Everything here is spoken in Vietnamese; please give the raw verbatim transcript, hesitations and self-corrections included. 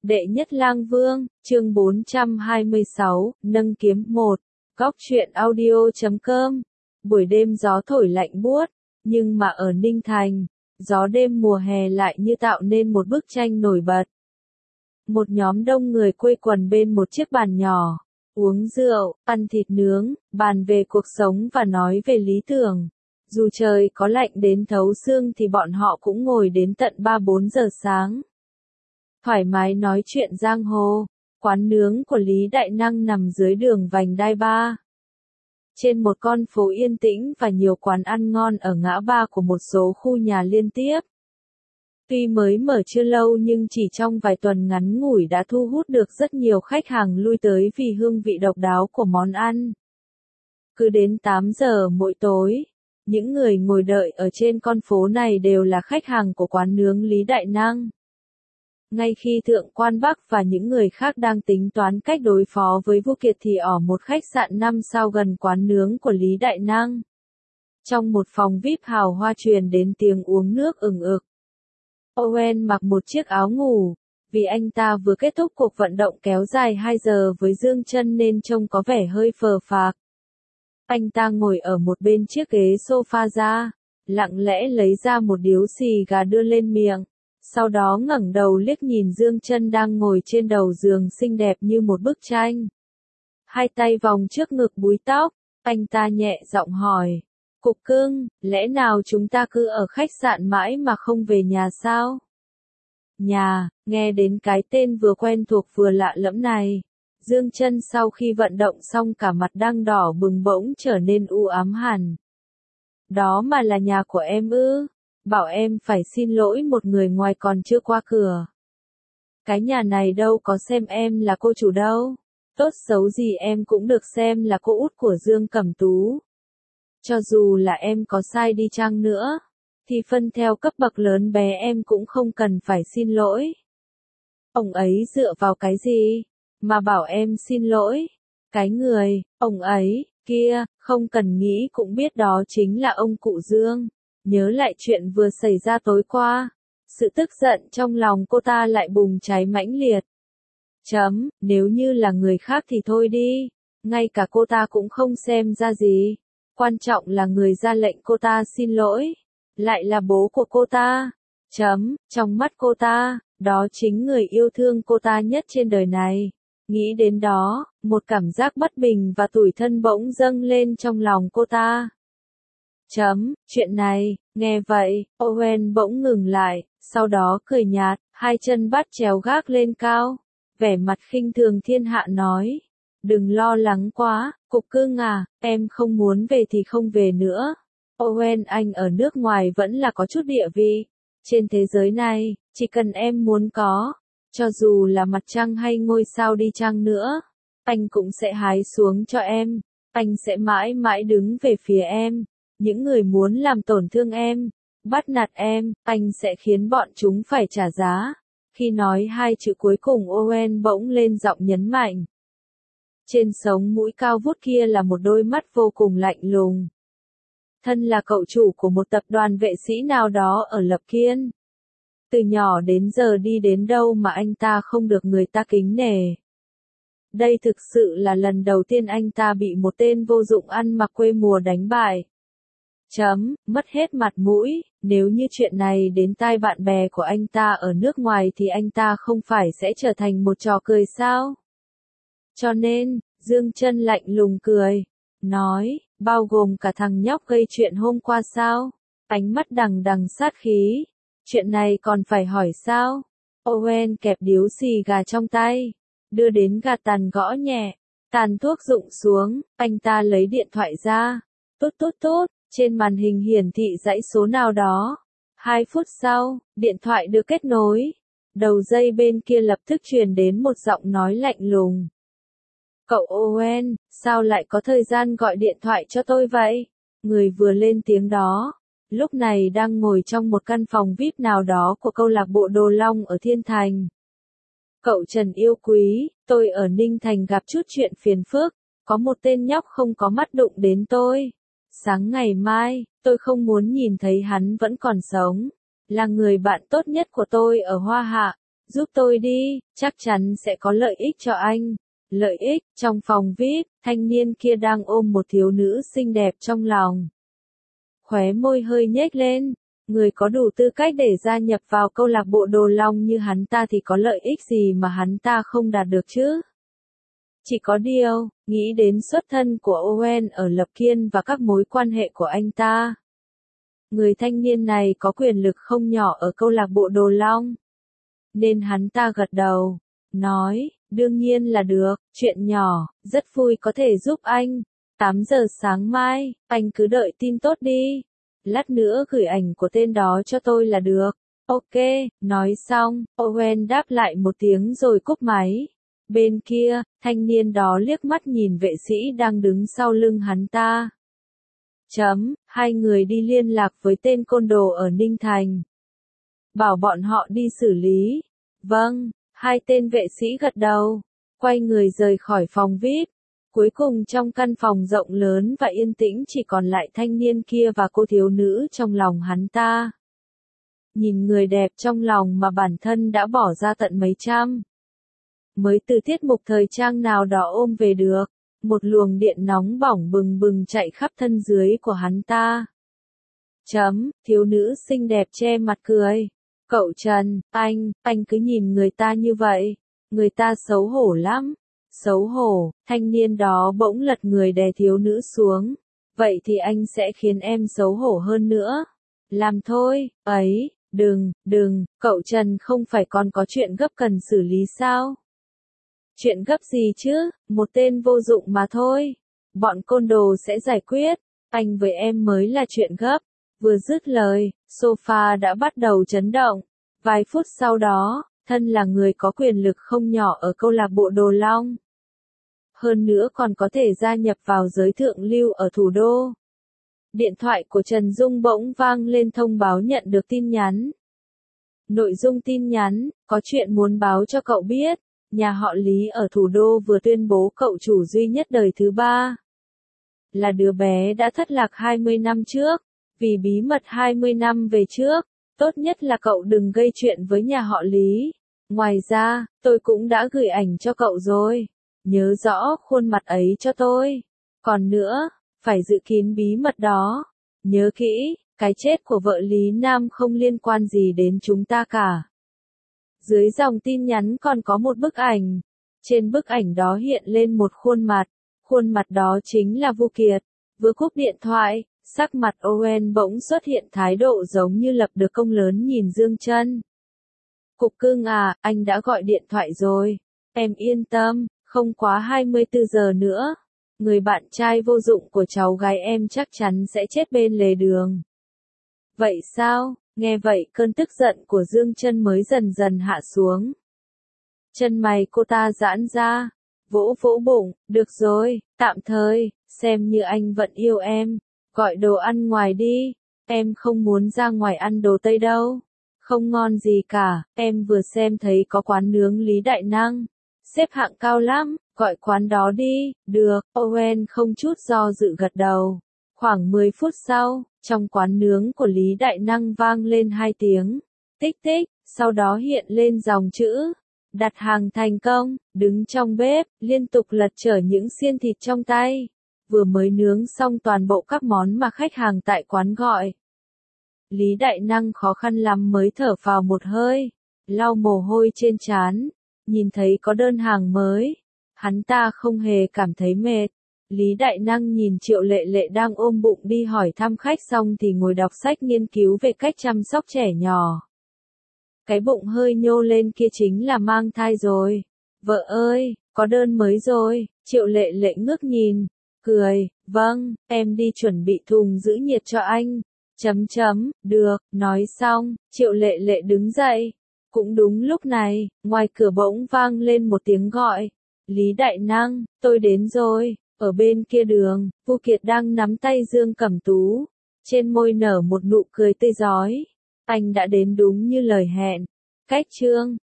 Đệ nhất lang vương, chương bốn trăm hai mươi sáu, nâng kiếm một. Góc truyện audio chấm com. Buổi đêm gió thổi lạnh buốt, nhưng mà ở Ninh Thành, gió đêm mùa hè lại như tạo nên một bức tranh nổi bật. Một nhóm đông người quây quần bên một chiếc bàn nhỏ, uống rượu, ăn thịt nướng, bàn về cuộc sống và nói về lý tưởng. Dù trời có lạnh đến thấu xương thì bọn họ cũng ngồi đến tận ba bốn giờ sáng. Thoải mái nói chuyện giang hồ. Quán nướng của Lý Đại Năng nằm dưới đường vành đai ba. Trên một con phố yên tĩnh và nhiều quán ăn ngon ở ngã ba của một số khu nhà liên tiếp. Tuy mới mở chưa lâu nhưng chỉ trong vài tuần ngắn ngủi đã thu hút được rất nhiều khách hàng lui tới vì hương vị độc đáo của món ăn. Cứ đến tám giờ mỗi tối, những người ngồi đợi ở trên con phố này đều là khách hàng của quán nướng Lý Đại Năng. Ngay khi Thượng Quan Bắc và những người khác đang tính toán cách đối phó với Vu Kiệt thì ở một khách sạn năm sao gần quán nướng của Lý Đại Năng. Trong một phòng vi ai pi hào hoa truyền đến tiếng uống nước ừng ực. Owen mặc một chiếc áo ngủ, vì anh ta vừa kết thúc cuộc vận động kéo dài hai giờ với Dương Chân nên trông có vẻ hơi phờ phạc. Anh ta ngồi ở một bên chiếc ghế sofa ra, lặng lẽ lấy ra một điếu xì gà đưa lên miệng. Sau đó ngẩng đầu liếc nhìn Dương Chân đang ngồi trên đầu giường xinh đẹp như một bức tranh. Hai tay vòng trước ngực búi tóc, anh ta nhẹ giọng hỏi. Cục cưng, lẽ nào chúng ta cứ ở khách sạn mãi mà không về nhà sao? Nhà, nghe đến cái tên vừa quen thuộc vừa lạ lẫm này. Dương Chân sau khi vận động xong cả mặt đang đỏ bừng bỗng trở nên u ám hẳn. Đó mà là nhà của em ư? Bảo em phải xin lỗi một người ngoài còn chưa qua cửa. Cái nhà này đâu có xem em là cô chủ đâu. Tốt xấu gì em cũng được xem là cô út của Dương Cẩm Tú. Cho dù là em có sai đi chăng nữa, thì phân theo cấp bậc lớn bé em cũng không cần phải xin lỗi. Ông ấy dựa vào cái gì mà bảo em xin lỗi? Cái người, ông ấy, kia, không cần nghĩ cũng biết đó chính là ông cụ Dương. Nhớ lại chuyện vừa xảy ra tối qua, sự tức giận trong lòng cô ta lại bùng cháy mãnh liệt. Chấm, nếu như là người khác thì thôi đi, ngay cả cô ta cũng không xem ra gì. Quan trọng là người ra lệnh cô ta xin lỗi, lại là bố của cô ta. Chấm, trong mắt cô ta, đó chính người yêu thương cô ta nhất trên đời này. Nghĩ đến đó, một cảm giác bất bình và tủi thân bỗng dâng lên trong lòng cô ta. Chấm, chuyện này, nghe vậy, Owen bỗng ngừng lại, sau đó cười nhạt, hai chân bắt chéo gác lên cao, vẻ mặt khinh thường thiên hạ nói, đừng lo lắng quá, cục cưng à, em không muốn về thì không về nữa. Owen anh ở nước ngoài vẫn là có chút địa vị, trên thế giới này, chỉ cần em muốn có, cho dù là mặt trăng hay ngôi sao đi chăng nữa, anh cũng sẽ hái xuống cho em, anh sẽ mãi mãi đứng về phía em. Những người muốn làm tổn thương em, bắt nạt em, anh sẽ khiến bọn chúng phải trả giá. Khi nói hai chữ cuối cùng Owen bỗng lên giọng nhấn mạnh. Trên sống mũi cao vút kia là một đôi mắt vô cùng lạnh lùng. Thân là cậu chủ của một tập đoàn vệ sĩ nào đó ở Lập Kiên. Từ nhỏ đến giờ đi đến đâu mà anh ta không được người ta kính nể. Đây thực sự là lần đầu tiên anh ta bị một tên vô dụng ăn mặc quê mùa đánh bại. Chấm, mất hết mặt mũi, nếu như chuyện này đến tai bạn bè của anh ta ở nước ngoài thì anh ta không phải sẽ trở thành một trò cười sao? Cho nên, Dương Chân lạnh lùng cười, nói, bao gồm cả thằng nhóc gây chuyện hôm qua sao? Ánh mắt đằng đằng sát khí, chuyện này còn phải hỏi sao? Owen kẹp điếu xì gà trong tay, đưa đến gạt tàn gõ nhẹ, tàn thuốc rụng xuống, anh ta lấy điện thoại ra, tốt tốt tốt. Trên màn hình hiển thị dãy số nào đó. Hai phút sau, điện thoại được kết nối. Đầu dây bên kia lập tức truyền đến một giọng nói lạnh lùng. Cậu Owen, sao lại có thời gian gọi điện thoại cho tôi vậy? Người vừa lên tiếng đó, lúc này đang ngồi trong một căn phòng vi ai pi nào đó của câu lạc bộ Đồ Long ở Thiên Thành. Cậu Trần yêu quý, tôi ở Ninh Thành gặp chút chuyện phiền phức, có một tên nhóc không có mắt đụng đến tôi. Sáng ngày mai, tôi không muốn nhìn thấy hắn vẫn còn sống. Là người bạn tốt nhất của tôi ở Hoa Hạ. giúp tôi đi, chắc chắn sẽ có lợi ích cho anh. Lợi ích, trong phòng vi ai pi, thanh niên kia đang ôm một thiếu nữ xinh đẹp trong lòng. Khóe môi hơi nhếch lên, người có đủ tư cách để gia nhập vào câu lạc bộ Đồ Long như hắn ta thì có lợi ích gì mà hắn ta không đạt được chứ? Chỉ có điều, nghĩ đến xuất thân của Owen ở Lập Kiên và các mối quan hệ của anh ta. Người thanh niên này có quyền lực không nhỏ ở câu lạc bộ Đồ Long. Nên hắn ta gật đầu, nói, đương nhiên là được, chuyện nhỏ, rất vui có thể giúp anh. tám giờ sáng mai, anh cứ đợi tin tốt đi. Lát nữa gửi ảnh của tên đó cho tôi là được. Ok, nói xong, Owen đáp lại một tiếng rồi cúp máy. Bên kia, thanh niên đó liếc mắt nhìn vệ sĩ đang đứng sau lưng hắn ta. Chấm, hai người đi liên lạc với tên côn đồ ở Ninh Thành. Bảo bọn họ đi xử lý. Vâng, hai tên vệ sĩ gật đầu, quay người rời khỏi phòng vi ai pi. Cuối cùng trong căn phòng rộng lớn và yên tĩnh chỉ còn lại thanh niên kia và cô thiếu nữ trong lòng hắn ta. Nhìn người đẹp trong lòng mà bản thân đã bỏ ra tận mấy trăm. Mới từ tiết mục thời trang nào đó ôm về được, một luồng điện nóng bỏng bừng bừng chạy khắp thân dưới của hắn ta. Chấm, thiếu nữ xinh đẹp che mặt cười. Cậu Trần, anh, anh cứ nhìn người ta như vậy, người ta xấu hổ lắm. Xấu hổ, thanh niên đó bỗng lật người đè thiếu nữ xuống. Vậy thì anh sẽ khiến em xấu hổ hơn nữa. Làm thôi, ấy, đừng, đừng, cậu Trần không phải còn có chuyện gấp cần xử lý sao? Chuyện gấp gì chứ, một tên vô dụng mà thôi. Bọn côn đồ sẽ giải quyết, anh với em mới là chuyện gấp. Vừa dứt lời, sofa đã bắt đầu chấn động. Vài phút sau đó, thân là người có quyền lực không nhỏ ở câu lạc bộ Đồ Long. Hơn nữa còn có thể gia nhập vào giới thượng lưu ở thủ đô. Điện thoại của Trần Dung bỗng vang lên thông báo nhận được tin nhắn. Nội dung tin nhắn, có chuyện muốn báo cho cậu biết, nhà họ Lý ở thủ đô vừa tuyên bố cậu chủ duy nhất đời thứ ba. Là đứa bé đã thất lạc hai mươi năm trước, vì bí mật hai mươi năm về trước, tốt nhất là cậu đừng gây chuyện với nhà họ Lý. Ngoài ra, tôi cũng đã gửi ảnh cho cậu rồi. Nhớ rõ khuôn mặt ấy cho tôi. Còn nữa, phải giữ kín bí mật đó. Nhớ kỹ, cái chết của vợ Lý Nam không liên quan gì đến chúng ta cả. Dưới dòng tin nhắn còn có một bức ảnh. Trên bức ảnh đó hiện lên một khuôn mặt. Khuôn mặt đó chính là Vu Kiệt. Vừa cúp điện thoại, sắc mặt Owen bỗng xuất hiện thái độ giống như lập được công lớn nhìn Dương Chân. Cục cưng à, anh đã gọi điện thoại rồi. Em yên tâm, không quá hai mươi tư giờ nữa. Người bạn trai vô dụng của cháu gái em chắc chắn sẽ chết bên lề đường. Vậy sao? Nghe vậy cơn tức giận của Dương Chân mới dần dần hạ xuống. Chân mày cô ta giãn ra, vỗ vỗ bụng, được rồi, tạm thời, xem như anh vẫn yêu em. Gọi đồ ăn ngoài đi, em không muốn ra ngoài ăn đồ Tây đâu. Không ngon gì cả, em vừa xem thấy có quán nướng Lý Đại Năng. Xếp hạng cao lắm, gọi quán đó đi, được, Owen không chút do dự gật đầu. Khoảng mười phút sau, trong quán nướng của Lý Đại Năng vang lên hai tiếng. Tích tích, sau đó hiện lên dòng chữ. Đặt hàng thành công, đứng trong bếp, liên tục lật trở những xiên thịt trong tay. Vừa mới nướng xong toàn bộ các món mà khách hàng tại quán gọi. Lý Đại Năng khó khăn lắm mới thở phào một hơi, lau mồ hôi trên trán, nhìn thấy có đơn hàng mới. Hắn ta không hề cảm thấy mệt. Lý Đại Năng nhìn Triệu Lệ Lệ đang ôm bụng đi hỏi thăm khách xong thì ngồi đọc sách nghiên cứu về cách chăm sóc trẻ nhỏ. Cái bụng hơi nhô lên kia chính là mang thai rồi. Vợ ơi, có đơn mới rồi. Triệu Lệ Lệ ngước nhìn, cười, vâng, em đi chuẩn bị thùng giữ nhiệt cho anh. Chấm chấm, được, nói xong, Triệu Lệ Lệ đứng dậy. Cũng đúng lúc này, ngoài cửa bỗng vang lên một tiếng gọi. Lý Đại Năng, tôi đến rồi. Ở bên kia đường, Vu Kiệt đang nắm tay Dương Cẩm Tú. Trên môi nở một nụ cười tươi rói. Anh đã đến đúng như lời hẹn. Cách chương